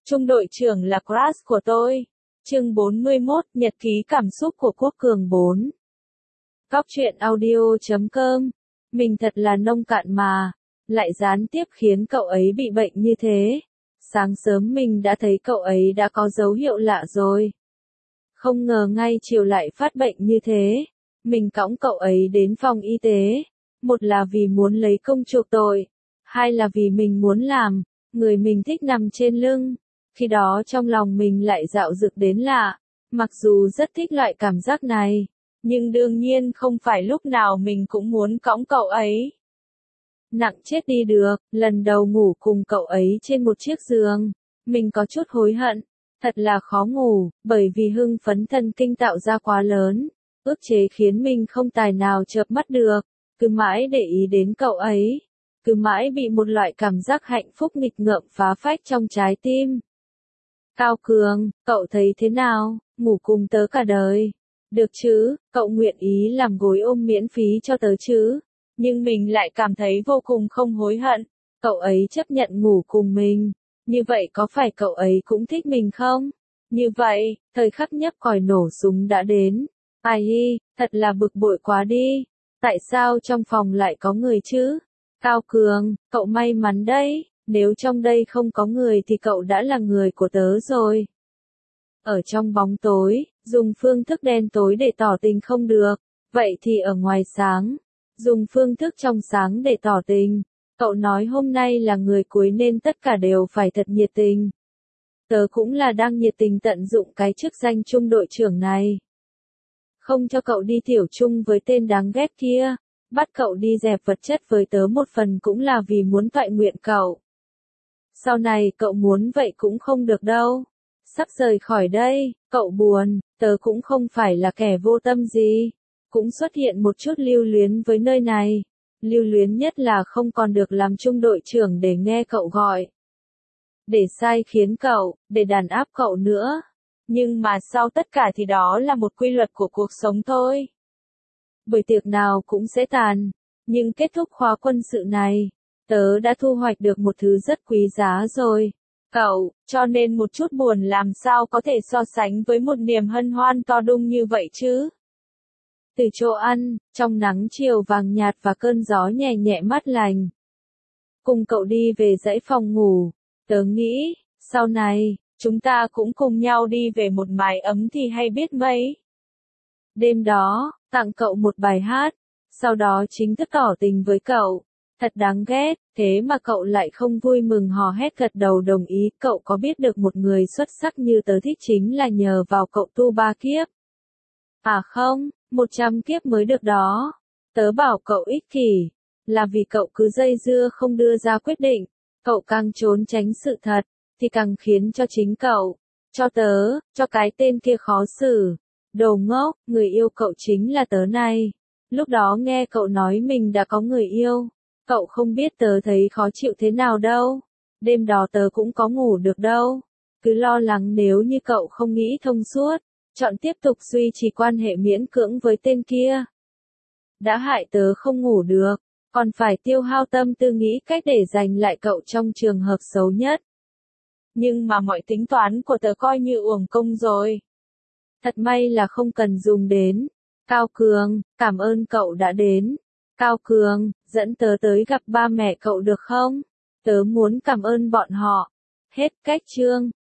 Trung đội trưởng là crush của tôi. Chương 41, Nhật ký cảm xúc của Quốc Cường 4. Cóc truyện audio.com. Mình thật là nông cạn mà, lại gián tiếp khiến cậu ấy bị bệnh như thế. Sáng sớm mình đã thấy cậu ấy đã có dấu hiệu lạ rồi. Không ngờ ngay chiều lại phát bệnh như thế. Mình cõng cậu ấy đến phòng y tế. Một là vì muốn lấy công chuộc tội. Hai là vì mình muốn làm, người mình thích nằm trên lưng. Khi đó trong lòng mình lại dạo dực đến lạ. Mặc dù rất thích loại cảm giác này, nhưng đương nhiên không phải lúc nào mình cũng muốn cõng cậu ấy. Nặng chết đi được, lần đầu ngủ cùng cậu ấy trên một chiếc giường, mình có chút hối hận, thật là khó ngủ, bởi vì hưng phấn thần kinh tạo ra quá lớn, ức chế khiến mình không tài nào chợp mắt được, cứ mãi để ý đến cậu ấy, cứ mãi bị một loại cảm giác hạnh phúc nghịch ngợm phá phách trong trái tim. Cao Cường, cậu thấy thế nào, ngủ cùng tớ cả đời? Được chứ, cậu nguyện ý làm gối ôm miễn phí cho tớ chứ? Nhưng mình lại cảm thấy vô cùng không hối hận. Cậu ấy chấp nhận ngủ cùng mình. Như vậy có phải cậu ấy cũng thích mình không? Như vậy, thời khắc nhấp còi nổ súng đã đến. Ai hi, thật là bực bội quá đi. Tại sao trong phòng lại có người chứ? Cao Cường, cậu may mắn đấy. Nếu trong đây không có người thì cậu đã là người của tớ rồi. Ở trong bóng tối, dùng phương thức đen tối để tỏ tình không được. Vậy thì ở ngoài sáng, dùng phương thức trong sáng để tỏ tình. Cậu nói hôm nay là người cuối nên tất cả đều phải thật nhiệt tình. Tớ cũng là đang nhiệt tình tận dụng cái chức danh trung đội trưởng này. Không cho cậu đi tiểu chung với tên đáng ghét kia. Bắt cậu đi dẹp vật chất với tớ một phần cũng là vì muốn toại nguyện cậu. Sau này cậu muốn vậy cũng không được đâu. Sắp rời khỏi đây, cậu buồn, tớ cũng không phải là kẻ vô tâm gì. Cũng xuất hiện một chút lưu luyến với nơi này. Lưu luyến nhất là không còn được làm trung đội trưởng để nghe cậu gọi. Để sai khiến cậu, để đàn áp cậu nữa. Nhưng mà sau tất cả thì đó là một quy luật của cuộc sống thôi. Buổi tiệc nào cũng sẽ tàn. Nhưng kết thúc khóa quân sự này, tớ đã thu hoạch được một thứ rất quý giá rồi. Cậu, cho nên một chút buồn làm sao có thể so sánh với một niềm hân hoan to đùng như vậy chứ. Từ chỗ ăn, trong nắng chiều vàng nhạt và cơn gió nhẹ nhẹ mát lành. Cùng cậu đi về dãy phòng ngủ, tớ nghĩ, sau này, chúng ta cũng cùng nhau đi về một mái ấm thì hay biết mấy. Đêm đó, tặng cậu một bài hát, sau đó chính thức tỏ tình với cậu. Thật đáng ghét, thế mà cậu lại không vui mừng hò hét gật đầu đồng ý. Cậu có biết được một người xuất sắc như tớ thích chính là nhờ vào cậu tu 3 kiếp. À không, 100 kiếp mới được đó. Tớ bảo cậu ích kỷ, là vì cậu cứ dây dưa không đưa ra quyết định. Cậu càng trốn tránh sự thật, thì càng khiến cho chính cậu, cho tớ, cho cái tên kia khó xử. Đồ ngốc, người yêu cậu chính là tớ này. Lúc đó nghe cậu nói mình đã có người yêu. Cậu không biết tớ thấy khó chịu thế nào đâu. Đêm đó tớ cũng có ngủ được đâu. Cứ lo lắng nếu như cậu không nghĩ thông suốt, chọn tiếp tục duy trì quan hệ miễn cưỡng với tên kia. Đã hại tớ không ngủ được, còn phải tiêu hao tâm tư nghĩ cách để giành lại cậu trong trường hợp xấu nhất. Nhưng mà mọi tính toán của tớ coi như uổng công rồi. Thật may là không cần dùng đến. Cao Cường, cảm ơn cậu đã đến. Cao Cường, dẫn tớ tới gặp ba mẹ cậu được không? Tớ muốn cảm ơn bọn họ. Hết cách chương.